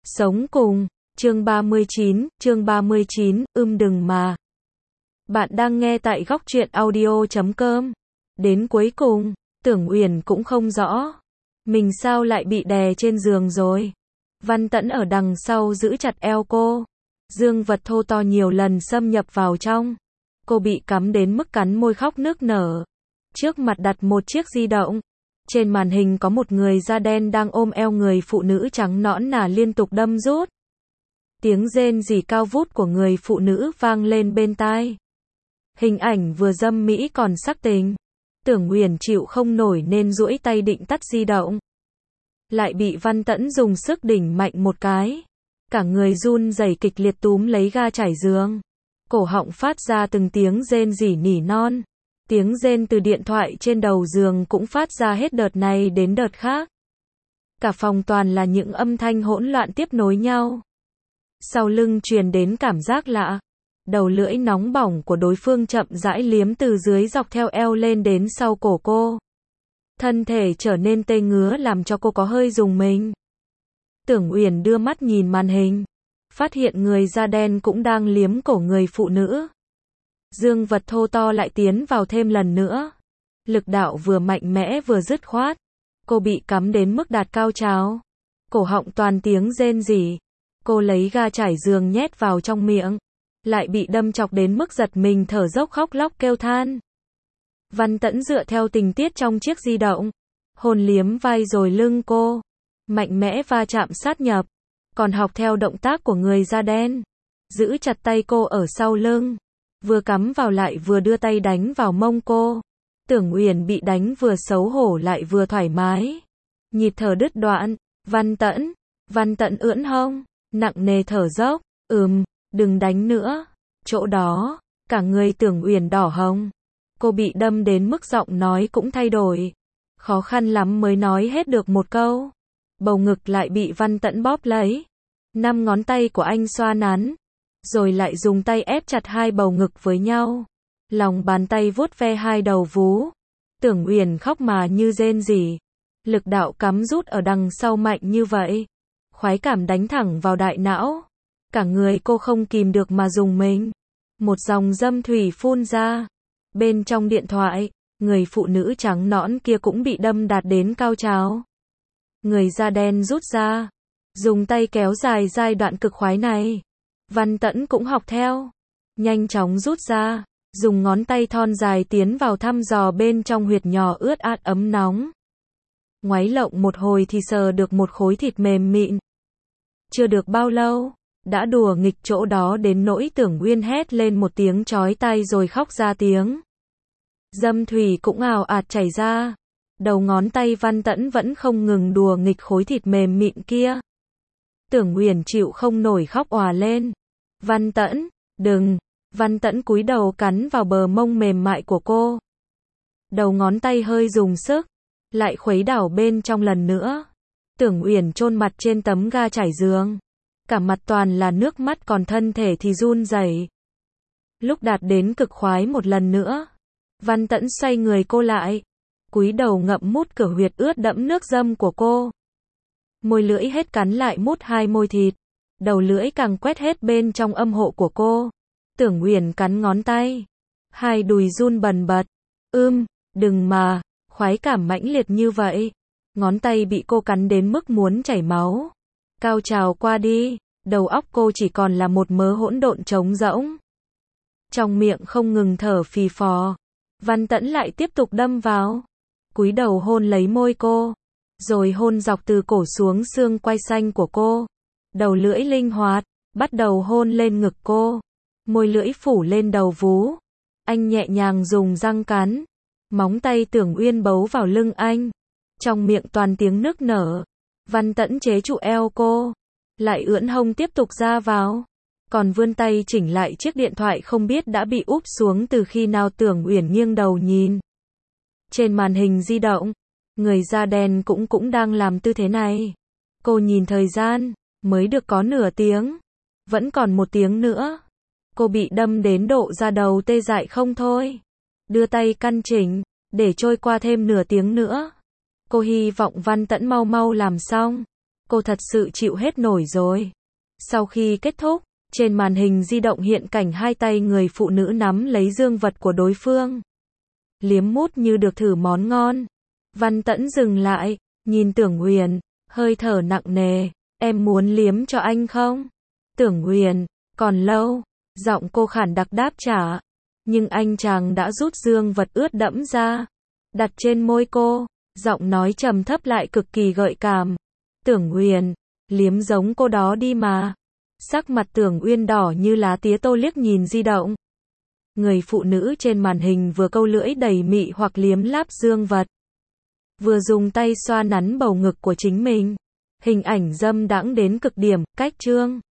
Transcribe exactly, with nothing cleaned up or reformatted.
Sống cùng, chương ba mươi chín, chương ba mươi chín, ưm đừng mà. Bạn đang nghe tại góc truyện audio chấm com. Đến cuối cùng, Tưởng Uyển cũng không rõ. Mình sao lại bị đè trên giường rồi. Văn Tẫn ở đằng sau giữ chặt eo cô. Dương vật thô to nhiều lần xâm nhập vào trong. Cô bị cắm đến mức cắn môi khóc nức nở. Trước mặt đặt một chiếc di động. Trên màn hình có một người da đen đang ôm eo người phụ nữ trắng nõn nà liên tục đâm rút. Tiếng rên rỉ cao vút của người phụ nữ vang lên bên tai. Hình ảnh vừa dâm mỹ còn sắc tình. Tưởng Uyển chịu không nổi nên duỗi tay định tắt di động. Lại bị Văn Tẫn dùng sức đỉnh mạnh một cái. Cả người run rẩy kịch liệt túm lấy ga trải giường. Cổ họng phát ra từng tiếng rên rỉ nỉ non. Tiếng rên từ điện thoại trên đầu giường cũng phát ra hết đợt này đến đợt khác. Cả phòng toàn là những âm thanh hỗn loạn tiếp nối nhau. Sau lưng truyền đến cảm giác lạ. Đầu lưỡi nóng bỏng của đối phương chậm rãi liếm từ dưới dọc theo eo lên đến sau cổ cô. Thân thể trở nên tê ngứa làm cho cô có hơi rùng mình. Tưởng Uyển đưa mắt nhìn màn hình. Phát hiện người da đen cũng đang liếm cổ người phụ nữ. Dương vật thô to lại tiến vào thêm lần nữa. Lực đạo vừa mạnh mẽ vừa dứt khoát. Cô bị cắm đến mức đạt cao trào. Cổ họng toàn tiếng rên rỉ. Cô lấy ga trải giường nhét vào trong miệng. Lại bị đâm chọc đến mức giật mình thở dốc khóc lóc kêu than. Văn Tẫn dựa theo tình tiết trong chiếc di động. Hôn liếm vai rồi lưng cô. Mạnh mẽ va chạm sát nhập. Còn học theo động tác của người da đen. Giữ chặt tay cô ở sau lưng. Vừa cắm vào lại vừa đưa tay đánh vào mông cô. Tưởng Uyển bị đánh vừa xấu hổ lại vừa thoải mái. Nhịp thở đứt đoạn. Văn Tẫn. Văn Tẫn ưỡn hông. Nặng nề thở dốc. Ừm, đừng đánh nữa. Chỗ đó. Cả người Tưởng Uyển đỏ hồng. Cô bị đâm đến mức giọng nói cũng thay đổi. Khó khăn lắm mới nói hết được một câu. Bầu ngực lại bị Văn Tẫn bóp lấy. Năm ngón tay của anh xoa nắn. Rồi lại dùng tay ép chặt hai bầu ngực với nhau. Lòng bàn tay vuốt ve hai đầu vú. Tưởng Uyển khóc mà như rên rỉ. Lực đạo cắm rút ở đằng sau mạnh như vậy. Khoái cảm đánh thẳng vào đại não. Cả người cô không kìm được mà rùng mình. Một dòng dâm thủy phun ra. Bên trong điện thoại, người phụ nữ trắng nõn kia cũng bị đâm đạt đến cao trào. Người da đen rút ra. Dùng tay kéo dài giai đoạn cực khoái này. Văn Tẫn cũng học theo. Nhanh chóng rút ra. Dùng ngón tay thon dài tiến vào thăm dò bên trong huyệt nhỏ ướt át ấm nóng. Ngoáy lộng một hồi thì sờ được một khối thịt mềm mịn. Chưa được bao lâu, đã đùa nghịch chỗ đó đến nỗi Tưởng Uyên hét lên một tiếng chói tai rồi khóc ra tiếng. Dâm thủy cũng ào ạt chảy ra. Đầu ngón tay Văn Tẫn vẫn không ngừng đùa nghịch khối thịt mềm mịn kia. Tưởng Uyển chịu không nổi khóc òa lên. Văn Tẫn, đừng. Văn Tẫn cúi đầu cắn vào bờ mông mềm mại của cô. Đầu ngón tay hơi dùng sức. Lại khuấy đảo bên trong lần nữa. Tưởng Uyển chôn mặt trên tấm ga trải giường. Cả mặt toàn là nước mắt còn thân thể thì run rẩy. Lúc đạt đến cực khoái một lần nữa. Văn Tẫn xoay người cô lại. Cúi đầu ngậm mút cửa huyệt ướt đẫm nước dâm của cô. Môi lưỡi hết cắn lại mút hai môi thịt. Đầu lưỡi càng quét hết bên trong âm hộ của cô. Tưởng Uyển cắn ngón tay. Hai đùi run bần bật. Ưm, đừng mà. Khoái cảm mãnh liệt như vậy. Ngón tay bị cô cắn đến mức muốn chảy máu. Cao trào qua đi. Đầu óc cô chỉ còn là một mớ hỗn độn trống rỗng. Trong miệng không ngừng thở phì phò. Văn Tẫn lại tiếp tục đâm vào. Cúi đầu hôn lấy môi cô. Rồi hôn dọc từ cổ xuống xương quai xanh của cô. Đầu lưỡi linh hoạt. Bắt đầu hôn lên ngực cô. Môi lưỡi phủ lên đầu vú. Anh nhẹ nhàng dùng răng cắn. Móng tay Tưởng Uyên bấu vào lưng anh. Trong miệng toàn tiếng nức nở. Văn Tẫn chế trụ eo cô. Lại ưỡn hông tiếp tục ra vào. Còn vươn tay chỉnh lại chiếc điện thoại không biết đã bị úp xuống từ khi nào. Tưởng Uyển nghiêng đầu nhìn. Trên màn hình di động. Người da đen cũng cũng đang làm tư thế này. Cô nhìn thời gian. Mới được có nửa tiếng. Vẫn còn một tiếng nữa. Cô bị đâm đến độ da đầu tê dại không thôi. Đưa tay căn chỉnh. Để trôi qua thêm nửa tiếng nữa. Cô hy vọng Văn Tẫn mau mau làm xong. cô thật sự chịu hết nổi rồi. Sau khi kết thúc, trên màn hình di động hiện cảnh hai tay người phụ nữ nắm lấy dương vật của đối phương. Liếm mút như được thử món ngon. Văn Tẫn dừng lại, nhìn Tưởng Huyền, hơi thở nặng nề. Em muốn liếm cho anh không? Tưởng Huyền, còn lâu. Giọng cô khản đặc đáp trả. Nhưng anh chàng đã rút dương vật ướt đẫm ra, đặt trên môi cô, giọng nói trầm thấp lại cực kỳ gợi cảm. Tưởng Huyền, liếm giống cô đó đi mà. Sắc mặt Tưởng Uyên đỏ như lá tía tô liếc nhìn di động. Người phụ nữ trên màn hình vừa câu lưỡi đầy mị hoặc liếm láp dương vật, vừa dùng tay xoa nắn bầu ngực của chính mình. Hình ảnh dâm đãng đến cực điểm, cách chương